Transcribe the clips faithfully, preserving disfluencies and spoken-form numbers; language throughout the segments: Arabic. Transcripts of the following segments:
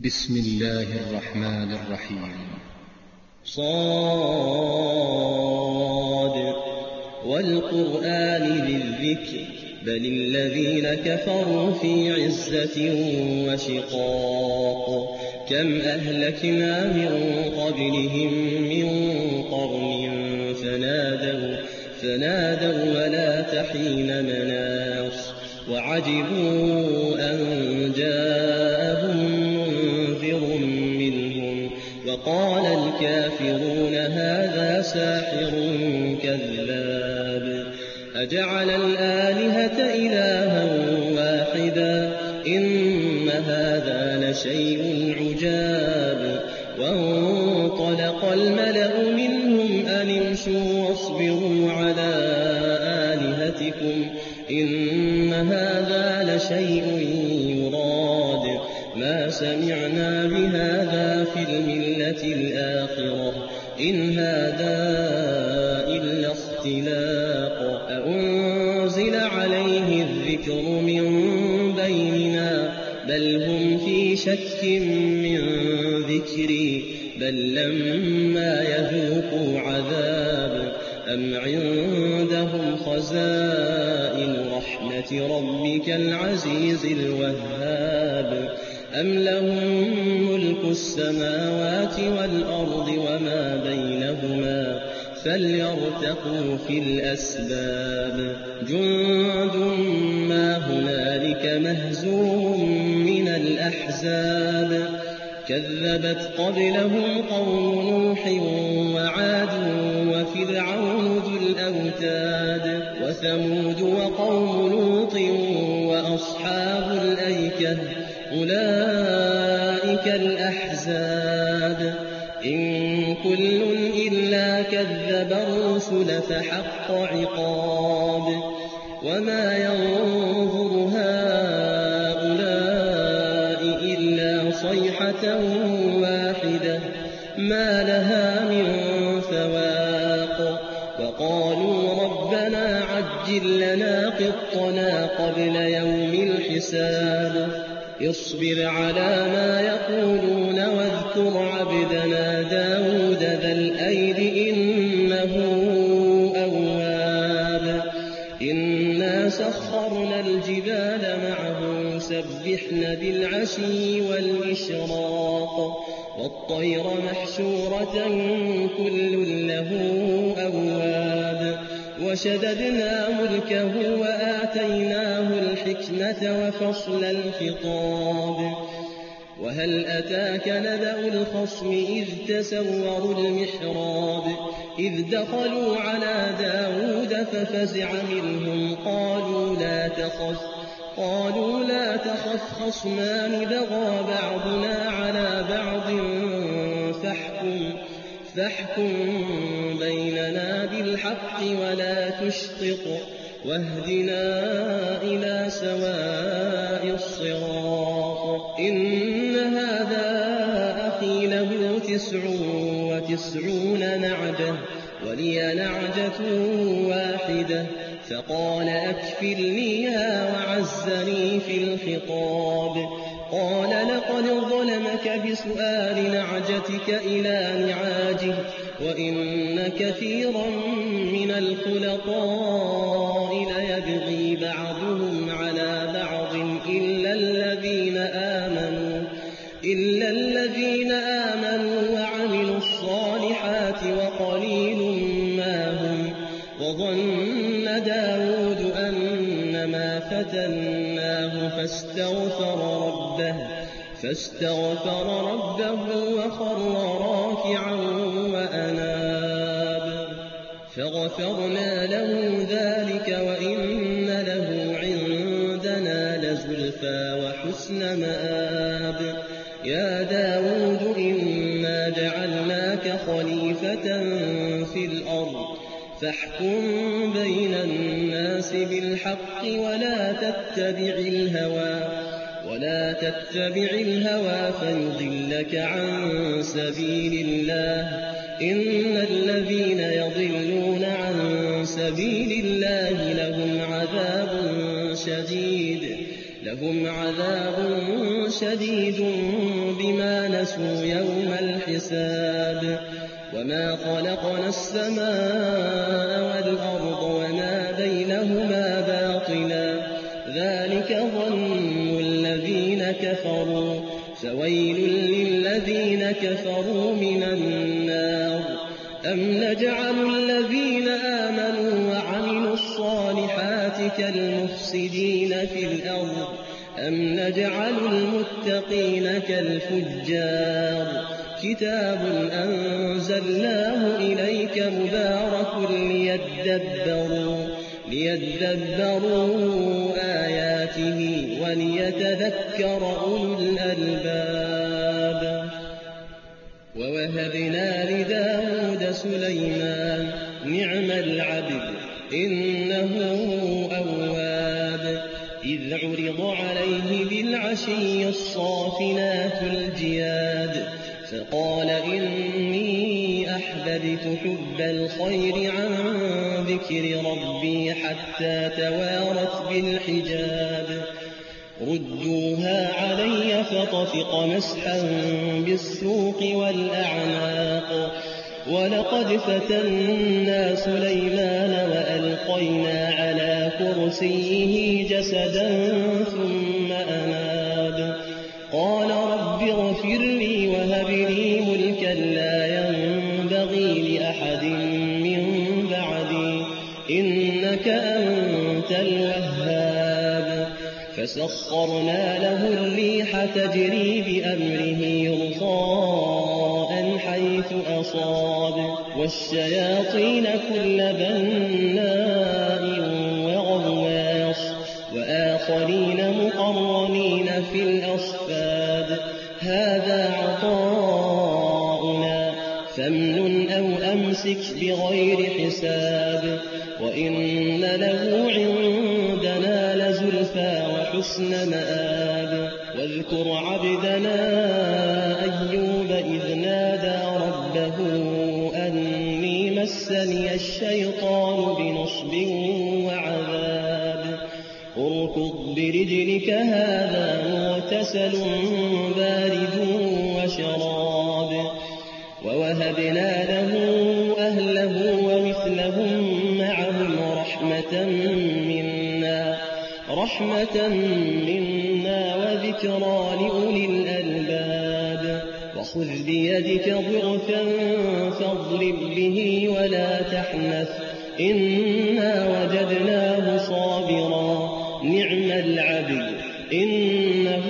بسم الله الرحمن الرحيم. صاد والقرآن ذي الذكر بل الذين كفروا في عزة وشقاق كم أهلكنا من قبلهم من قرن فنادوا, فنادوا ولا تحين مناص وعجبوا أن جاءهم منذر منهم وقال الكافرون هذا ساحر كذاب أجعل الآلهة إلها واحدا إن هذا لشيء عجاب وانطلق الملأ منهم أن امشوا واصبروا على آلهتكم إن هذا لشيء يراد ما سمعنا بهذا في الملة الآخرة إن هذا إلا اختلاق أأنزل عليه الذكر من بيننا بل هم في شك من ذكري بل لما يذوقوا عذاب أم عندهم خزائن رحمة ربك العزيز الوهاب أم لهم ملك السماوات والأرض وما بينهما فليرتقوا في الأسباب جند ما هنالك مهزوم من الأحزاب كذبت قبلهم قوم نوح وعاد وفرعون ذو الأوتاد وثمود وقوم لوط وأصحاب الأيكة أولئك الأحزاب إن كل إلا كذب الرسل فحق عقاب وما ينظر هؤلاء إلا صيحة واحدة ما لها من فواق وقالوا ربنا عجل لنا قطنا قبل يوم الحساب اصبر على ما يقولون واذكر عبدنا داود ذا الأيد إنه أواب إنا سخرنا الجبال معه يسبحن بالعشي والإشراق والطير محشورة كل له أواب وشددنا ملكه وآتيناه الحكمة وفصل الخطاب وهل أتاك نبأ الخصم إذ تسوروا المحراب إذ دخلوا على داود ففزع منهم قالوا لا تخف قالوا لا تخف خصمان بغى بعضنا على بعض فاحكم فاحكم بيننا بالحق ولا تشطط واهدنا إلى سواء الصراط إن هذا أخي له تسع وتسعون نعجة ولي نعجة واحدة فقال أكفلنيها وعزني في الخطاب قال لقد ظلمك بسؤال نعجتك إلى نعاجه وإن كثيرا من الخلطاء ليبغي بعضهم على بعض إلا الذين آمنوا إلا الذين آمنوا وعملوا الصالحات وقليل ما هم وظن داود أنما فتناه فاستغفر ربه فاستغفر ربه وخر راكعا وأناب فغفرنا له ذلك وإن له عندنا لزلفى وحسن مآب يا داود إنا جعلناك خليفة في الأرض فاحكم بين الناس بالحق ولا تتبع الهوى ولا تتبع الهوى فيضلك عن سبيل الله إن الذين يضلون عن سبيل الله لهم عذاب شديد لهم عذاب شديد بما نسوا يوم الحساب وما خلقنا السماء والأرض وما بينهما باطلا ذلك ظن الذين كفروا فويل للذين كفروا من النار أم نجعل الذين آمنوا وعملوا الصالحات كالمفسدين في الأرض أم نجعل المتقين كالفجار كتاب أنزلناه إليك مبارك ليدبروا, ليدبروا آياته وليتذكر أولو الألباب ووهبنا لداود سليمان نعم العبد إنه أواب إذ عرض عليه بالعشي الصافنات الجياد فقال إني أحببت حب الخير عن ذكر ربي حتى توارت بالحجاب ردوها علي فطفق مسحا بالسوق والأعناق ولقد فتنا سليمان وألقينا على كرسيه جسدا ثم أناب قال رب اغفر لي وهب لي ملكا لا ينبغي لأحد من بعدي إنك أنت الوهاب فسخرنا له الريح تجري بأمره رخاء حيث أصاب والشياطين كل بناء وغواص وآخرين مقرنين في الأصفاد هذا عطاؤنا فامنن أو أمسك بغير حساب وإن له عندنا لزلفى وحسن مآب واذكر عبدنا أيوب إذ نادى ربه أني مسني الشيطان بنصب وعذاب اركض برجلك هذا مغتسل بارد وشراب ووهبنا له أهله ومثلهم معهم رحمة منا رحمة منا وذكرى لأولي الألباب وخذ بيدك ضغثا فاضرب به ولا تحنث إنا وجدناه صابرا نعم العبد إنه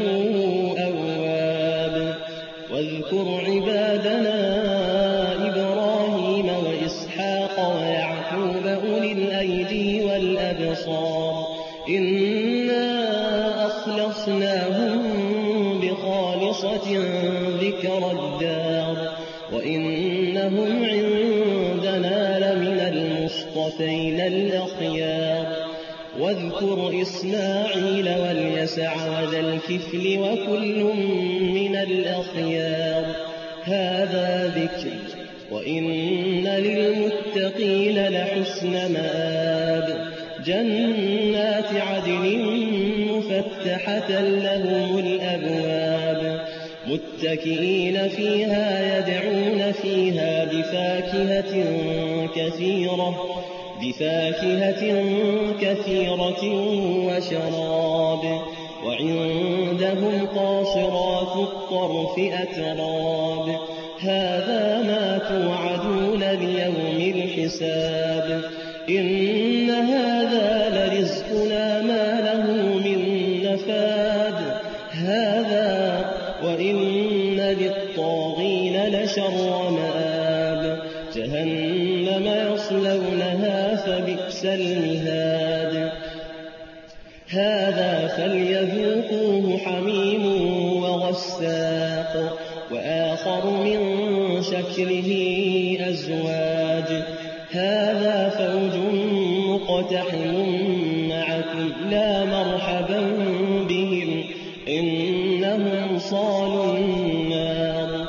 أواب واذكر عبادنا إبراهيم وإسحاق ويعقوب أولي الأيدي والأبصار إنا أخلصناهم بخالصة ذكر الدار وإنهم عندنا لمن المصطفين الأخيار واذكر إسماعيل واليسع وذا الكفل وكل من الأخيار هذا ذكر وإن للمتقين لحسن مآب جنات عدن مفتحة لهم الأبواب متكئين فيها يدعون فيها بفاكهة كثيرة بفاكهة كثيرة وشراب وعندهم قاصرات الطرف أتراب هذا ما توعدون ليوم الحساب إن هذا لرزقنا ما له من نفاد هذا وإن للطاغين لشر مآب جهنم يصلونها فبئس المهاد هذا فليذوقوه حميم وغساق وآخر من شكله أزواج هذا فوج مقتحم معكم لا مرحبا بهم إنهم صالوا النار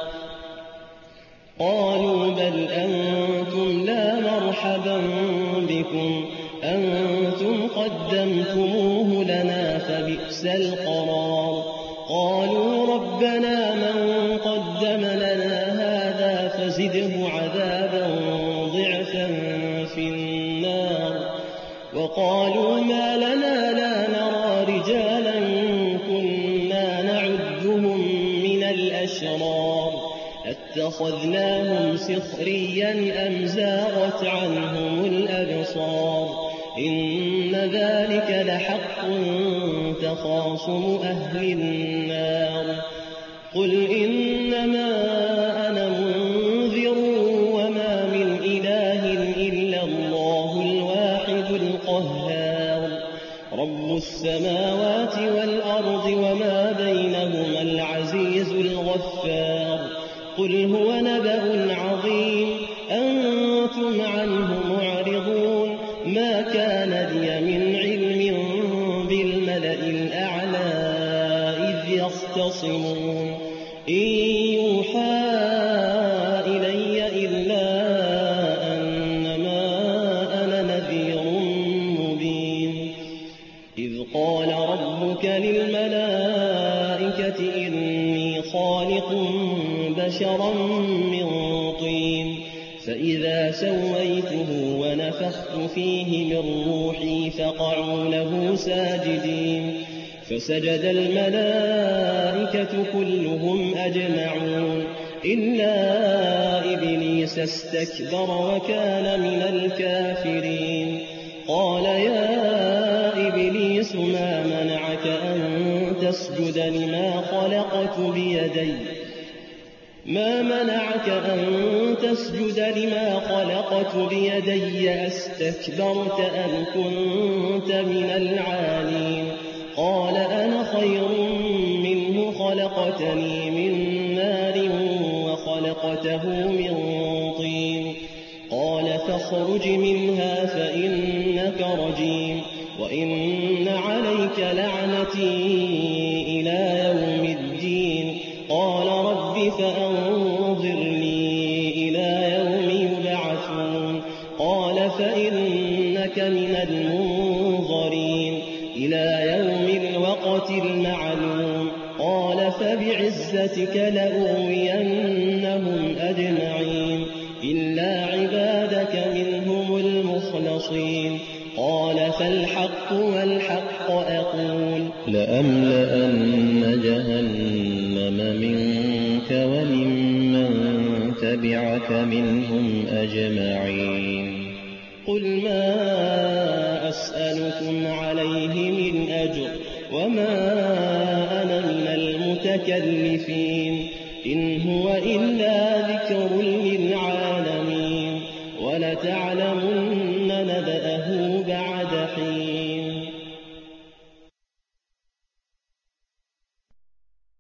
قالوا بل أنتم لا مرحبا بكم أنتم قدمتموه لنا فبئس القرار الأسرار أتخذناهم سخريا أم زاغت عنهم الأبصار إن ذلك لحق تخاصم أهل النار قل إنما أنا منذر وما من إله إلا الله الواحد القهار رب السماوات والأرض وما بينهما العزيز الغفار قل هو نبأ عظيم أنتم عنه معرضون ما كان لي من علم بالملأ الأعلى إذ يختصمون إن يوحى إلي إلا أنما أنا نذير مبين إذ قال ربك للملائكة إني خالق بشرا من طين فإذا سويته ونفخت فيه من روحي فقعوا له ساجدين فسجد الملائكة كلهم أجمعون إلا إبليس استكبر وكان من الكافرين قال يا إبليس ما منعك أن تسجد لما خلقت بيدي ما منعك أن تسجد لما خلقت بيدي أستكبرت أم كنت من العالين قال أنا خير منه خلقتني من نار وخلقته من طين قال فاخرج منها فإنك رجيم وإن عليك لعنتي إلى يوم الدين قال رب فأنظرني إلى يوم يبعثون قال فإنك من المنظرين إلى يوم الوقت المعلوم قال فبعزتك لأغوينهم أجمعين إلا عبادك منهم المخلصين قال فالحق والحق أقول لأملأن جهنم منك وممن تبعك منهم أجمعين قل ما أسألكم عليه من أجر وما أنا من المتكلفين إن هو إلا ذكر للعالمين ولتعلمن نبأه بعد